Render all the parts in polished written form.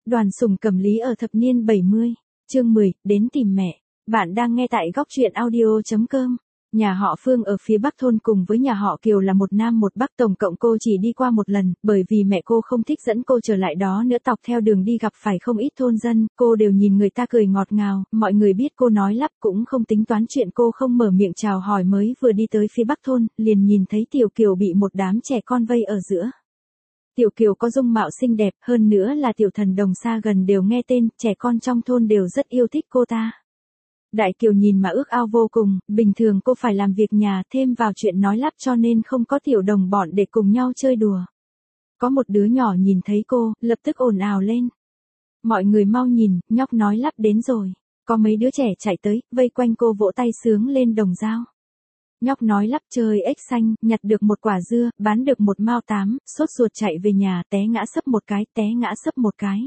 Đoàn Sùng Cầm Lý ở thập niên 70, chương 10, đến tìm mẹ. Bạn đang nghe tại góc truyện audio.com. Nhà họ Phương ở phía Bắc thôn cùng với nhà họ Kiều là một Nam một Bắc, tổng cộng cô chỉ đi qua một lần, bởi vì mẹ cô không thích dẫn cô trở lại đó nữa. Dọc theo đường đi gặp phải không ít thôn dân, cô đều nhìn người ta cười ngọt ngào, mọi người biết cô nói lắp cũng không tính toán chuyện, cô không mở miệng chào hỏi. Mới vừa đi tới phía Bắc thôn, liền nhìn thấy Tiểu Kiều bị một đám trẻ con vây ở giữa. Tiểu Kiều có dung mạo xinh đẹp, hơn nữa là tiểu thần đồng xa gần đều nghe tên, trẻ con trong thôn đều rất yêu thích cô ta. Đại Kiều nhìn mà ước ao vô cùng, bình thường cô phải làm việc nhà, thêm vào chuyện nói lắp cho nên không có tiểu đồng bọn để cùng nhau chơi đùa. Có một đứa nhỏ nhìn thấy cô, lập tức ồn ào lên. Mọi người mau nhìn, nhóc nói lắp đến rồi. Có mấy đứa trẻ chạy tới, vây quanh cô vỗ tay sướng lên đồng dao. Nhóc nói lắp chơi ếch xanh, nhặt được một quả dưa, bán được một mao 8, sốt ruột chạy về nhà, té ngã sấp một cái, té ngã sấp một cái.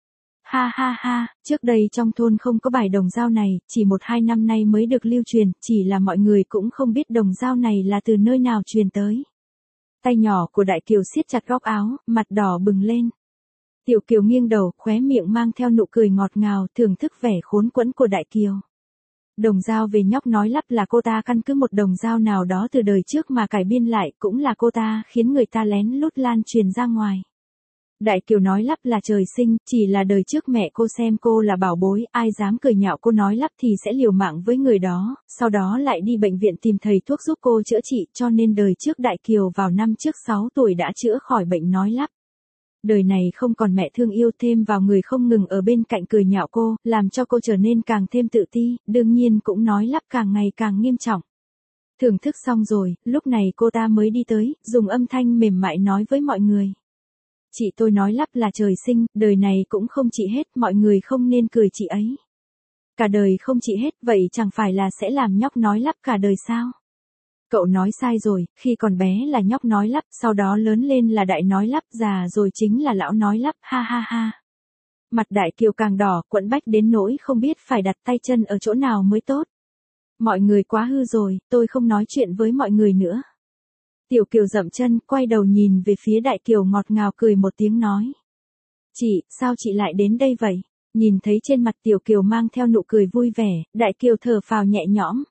Ha ha ha, trước đây trong thôn không có bài đồng dao này, chỉ 1-2 năm nay mới được lưu truyền, chỉ là mọi người cũng không biết đồng dao này là từ nơi nào truyền tới. Tay nhỏ của Đại Kiều siết chặt góc áo, mặt đỏ bừng lên. Tiểu Kiều nghiêng đầu, khóe miệng mang theo nụ cười ngọt ngào, thưởng thức vẻ khốn quẫn của Đại Kiều. Đồng dao về nhóc nói lắp là cô ta căn cứ một đồng dao nào đó từ đời trước mà cải biên lại, cũng là cô ta khiến người ta lén lút lan truyền ra ngoài. Đại Kiều nói lắp là trời sinh, chỉ là đời trước mẹ cô xem cô là bảo bối, ai dám cười nhạo cô nói lắp thì sẽ liều mạng với người đó, sau đó lại đi bệnh viện tìm thầy thuốc giúp cô chữa trị, cho nên đời trước Đại Kiều vào năm trước 6 tuổi đã chữa khỏi bệnh nói lắp. Đời này không còn mẹ thương yêu, thêm vào người không ngừng ở bên cạnh cười nhạo cô, làm cho cô trở nên càng thêm tự ti, đương nhiên cũng nói lắp càng ngày càng nghiêm trọng. Thưởng thức xong rồi, lúc này cô ta mới đi tới, dùng âm thanh mềm mại nói với mọi người. Chị tôi nói lắp là trời sinh, đời này cũng không trị hết, mọi người không nên cười chị ấy. Cả đời không trị hết, vậy chẳng phải là sẽ làm nhóc nói lắp cả đời sao? Cậu nói sai rồi, khi còn bé là nhóc nói lắp, sau đó lớn lên là đại nói lắp, già rồi chính là lão nói lắp, ha ha ha. Mặt Đại Kiều càng đỏ, quẫn bách đến nỗi không biết phải đặt tay chân ở chỗ nào mới tốt. Mọi người quá hư rồi, tôi không nói chuyện với mọi người nữa. Tiểu Kiều dậm chân, quay đầu nhìn về phía Đại Kiều ngọt ngào cười một tiếng nói. Chị, sao chị lại đến đây vậy? Nhìn thấy trên mặt Tiểu Kiều mang theo nụ cười vui vẻ, Đại Kiều thở phào nhẹ nhõm.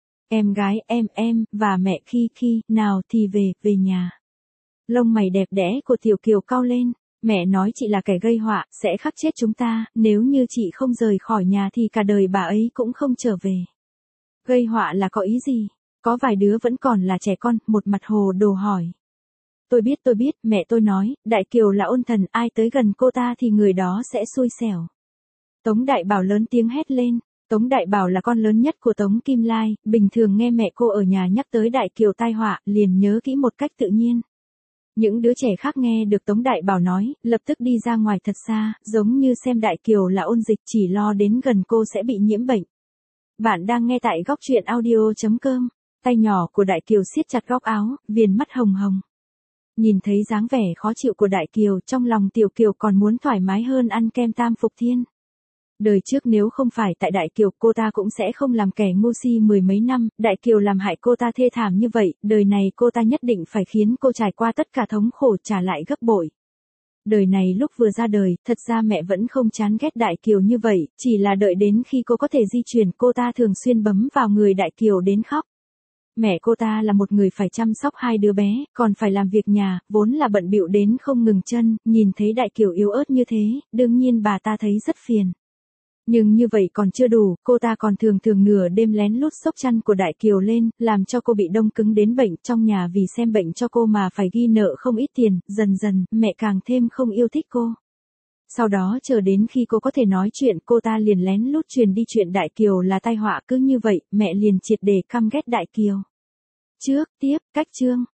Em gái em, và mẹ khi, nào thì về nhà. Lông mày đẹp đẽ của Tiểu Kiều cau lên, mẹ nói chị là kẻ gây họa, sẽ khắc chết chúng ta, nếu như chị không rời khỏi nhà thì cả đời bà ấy cũng không trở về. Gây họa là có ý gì? Có vài đứa vẫn còn là trẻ con, một mặt hồ đồ hỏi. Tôi biết, mẹ tôi nói, Đại Kiều là ôn thần, ai tới gần cô ta thì người đó sẽ xui xẻo. Tống Đại Bảo lớn tiếng hét lên. Tống Đại Bảo là con lớn nhất của Tống Kim Lai, bình thường nghe mẹ cô ở nhà nhắc tới Đại Kiều tai họa, liền nhớ kỹ một cách tự nhiên. Những đứa trẻ khác nghe được Tống Đại Bảo nói, lập tức đi ra ngoài thật xa, giống như xem Đại Kiều là ôn dịch, chỉ lo đến gần cô sẽ bị nhiễm bệnh. Bạn đang nghe tại góc truyện audio.com. Tay nhỏ của Đại Kiều siết chặt góc áo, viền mắt hồng hồng. Nhìn thấy dáng vẻ khó chịu của Đại Kiều, trong lòng Tiểu Kiều còn muốn thoải mái hơn ăn kem Tam Phục Thiên. Đời trước nếu không phải tại Đại Kiều, cô ta cũng sẽ không làm kẻ ngu si 10 mấy năm, Đại Kiều làm hại cô ta thê thảm như vậy, đời này cô ta nhất định phải khiến cô trải qua tất cả thống khổ trả lại gấp bội. Đời này lúc vừa ra đời, thật ra mẹ vẫn không chán ghét Đại Kiều như vậy, chỉ là đợi đến khi cô có thể di chuyển, cô ta thường xuyên bấm vào người Đại Kiều đến khóc. Mẹ cô ta là một người phải chăm sóc 2 đứa bé, còn phải làm việc nhà, vốn là bận bịu đến không ngừng chân, nhìn thấy Đại Kiều yếu ớt như thế, đương nhiên bà ta thấy rất phiền. Nhưng như vậy còn chưa đủ, cô ta còn thường nửa đêm lén lút xốc chăn của Đại Kiều lên, làm cho cô bị đông cứng đến bệnh, trong nhà vì xem bệnh cho cô mà phải ghi nợ không ít tiền, dần dần, mẹ càng thêm không yêu thích cô. Sau đó chờ đến khi cô có thể nói chuyện, cô ta liền lén lút truyền đi chuyện Đại Kiều là tai họa, cứ như vậy, mẹ liền triệt để căm ghét Đại Kiều. Tiếp, cách chương.